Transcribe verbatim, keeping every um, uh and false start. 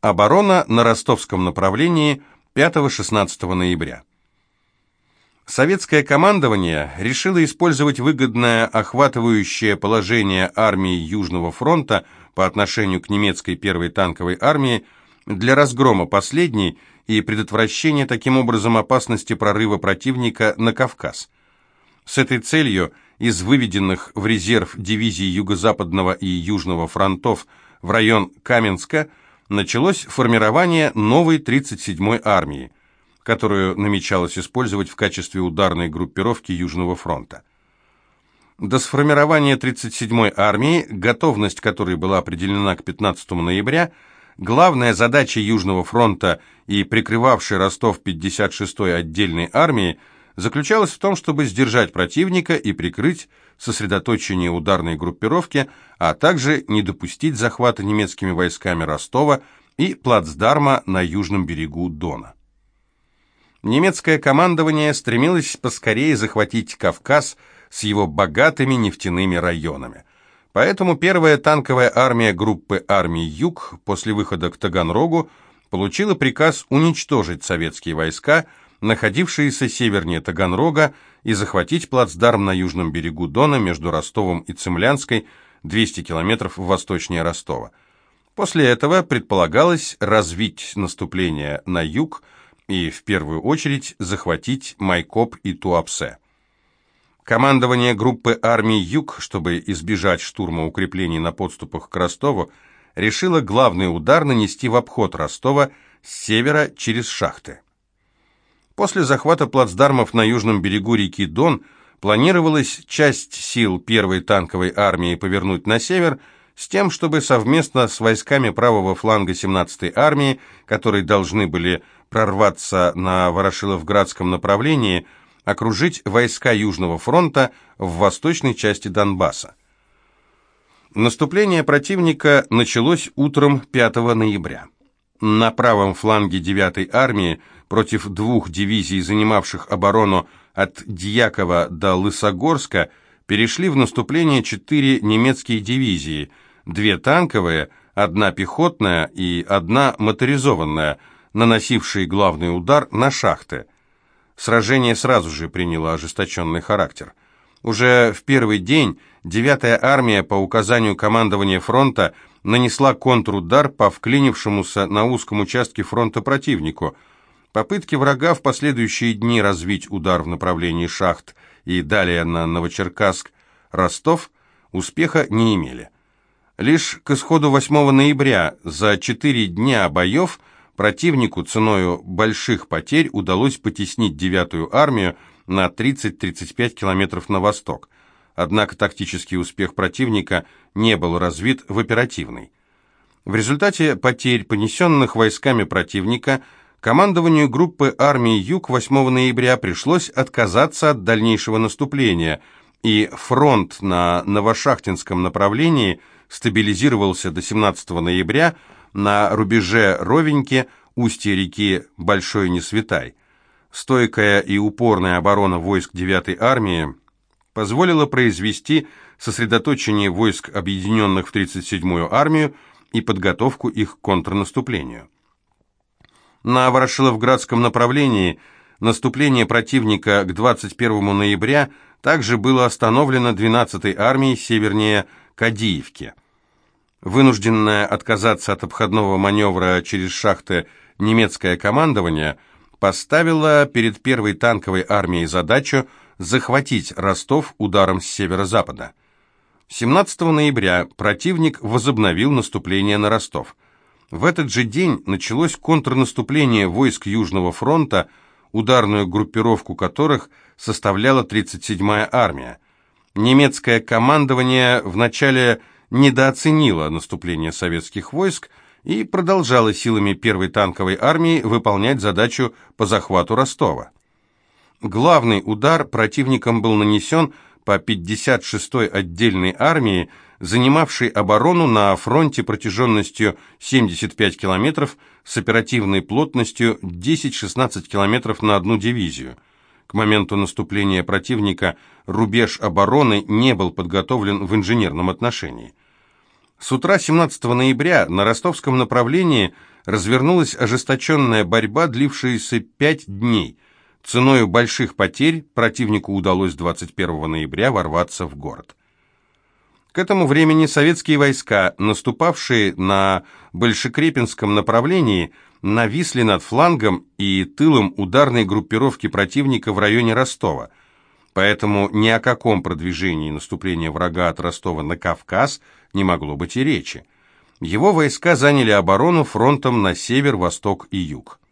Оборона на ростовском направлении пятого-шестнадцатого ноября. Советское командование решило использовать выгодное охватывающее положение армии Южного фронта по отношению к немецкой первой танковой армии для разгрома последней и предотвращения таким образом опасности прорыва противника на Кавказ. С этой целью из выведенных в резерв дивизий Юго-Западного и Южного фронтов в район Каменска началось формирование новой тридцать седьмой армии, которую намечалось использовать в качестве ударной группировки Южного фронта. До сформирования тридцать седьмой армии, готовность которой была определена к пятнадцатому ноября, главная задача Южного фронта и прикрывавшей Ростов пятьдесят шестой отдельной армии заключалась в том, чтобы сдержать противника и прикрыть сосредоточение ударной группировки, а также не допустить захвата немецкими войсками Ростова и плацдарма на южном берегу Дона. Немецкое командование стремилось поскорее захватить Кавказ с его богатыми нефтяными районами. Поэтому первая танковая армия группы армий Юг после выхода к Таганрогу получила приказ уничтожить советские войска, находившиеся севернее Таганрога, и захватить плацдарм на южном берегу Дона между Ростовом и Цимлянской, двести километров восточнее Ростова. После этого предполагалось развить наступление на юг и, в первую очередь, захватить Майкоп и Туапсе. Командование группы армий Юг, чтобы избежать штурма укреплений на подступах к Ростову, решило главный удар нанести в обход Ростова с севера через шахты. После захвата плацдармов на южном берегу реки Дон планировалось часть сил первой танковой армии повернуть на север с тем, чтобы совместно с войсками правого фланга семнадцатой армии, которые должны были прорваться на Ворошиловградском направлении, окружить войска Южного фронта в восточной части Донбасса. Наступление противника началось утром пятого ноября. На правом фланге девятой армии против двух дивизий, занимавших оборону от Дьякова до Лысогорска, перешли в наступление четыре немецкие дивизии, две танковые, одна пехотная и одна моторизованная, наносившие главный удар на шахты. Сражение сразу же приняло ожесточенный характер. Уже в первый день девятая армия по указанию командования фронта нанесла контрудар по вклинившемуся на узком участке фронта противнику. Попытки врага в последующие дни развить удар в направлении шахт и далее на Новочеркасск, Ростов успеха не имели. Лишь к исходу восьмого ноября, за четыре дня боев, противнику ценою больших потерь удалось потеснить девятую армию на тридцать-тридцать пять километров на восток. Однако тактический успех противника не был развит в оперативный. В результате потерь, понесенных войсками противника, командованию группы армии Юг восьмого ноября пришлось отказаться от дальнейшего наступления, и фронт на Новошахтинском направлении стабилизировался до семнадцатого ноября на рубеже Ровеньки, устье реки Большой Несветай. Стойкая и упорная оборона войск девятой армии позволила произвести сосредоточение войск, объединенных в тридцать седьмую армию, и подготовку их к контрнаступлению. На Ворошиловградском направлении наступление противника к двадцать первому ноября также было остановлено двенадцатой армией севернее Кадиевки. Вынужденное отказаться от обходного маневра через шахты немецкое командование поставило перед первой танковой армией задачу захватить Ростов ударом с северо-запада. семнадцатого ноября противник возобновил наступление на Ростов. В этот же день началось контрнаступление войск Южного фронта, ударную группировку которых составляла тридцать седьмая армия. Немецкое командование вначале недооценило наступление советских войск и продолжало силами первой танковой армии выполнять задачу по захвату Ростова. Главный удар противником был нанесен по пятьдесят шестой отдельной армии, занимавшей оборону на фронте протяженностью семьдесят пять километров с оперативной плотностью десять-шестнадцать километров на одну дивизию. К моменту наступления противника рубеж обороны не был подготовлен в инженерном отношении. С утра семнадцатого ноября на ростовском направлении развернулась ожесточенная борьба, длившаяся пять дней. Ценою больших потерь противнику удалось двадцать первого ноября ворваться в город. К этому времени советские войска, наступавшие на Большекрепинском направлении, нависли над флангом и тылом ударной группировки противника в районе Ростова. Поэтому ни о каком продвижении наступления врага от Ростова на Кавказ не могло быть и речи. Его войска заняли оборону фронтом на север, восток и юг.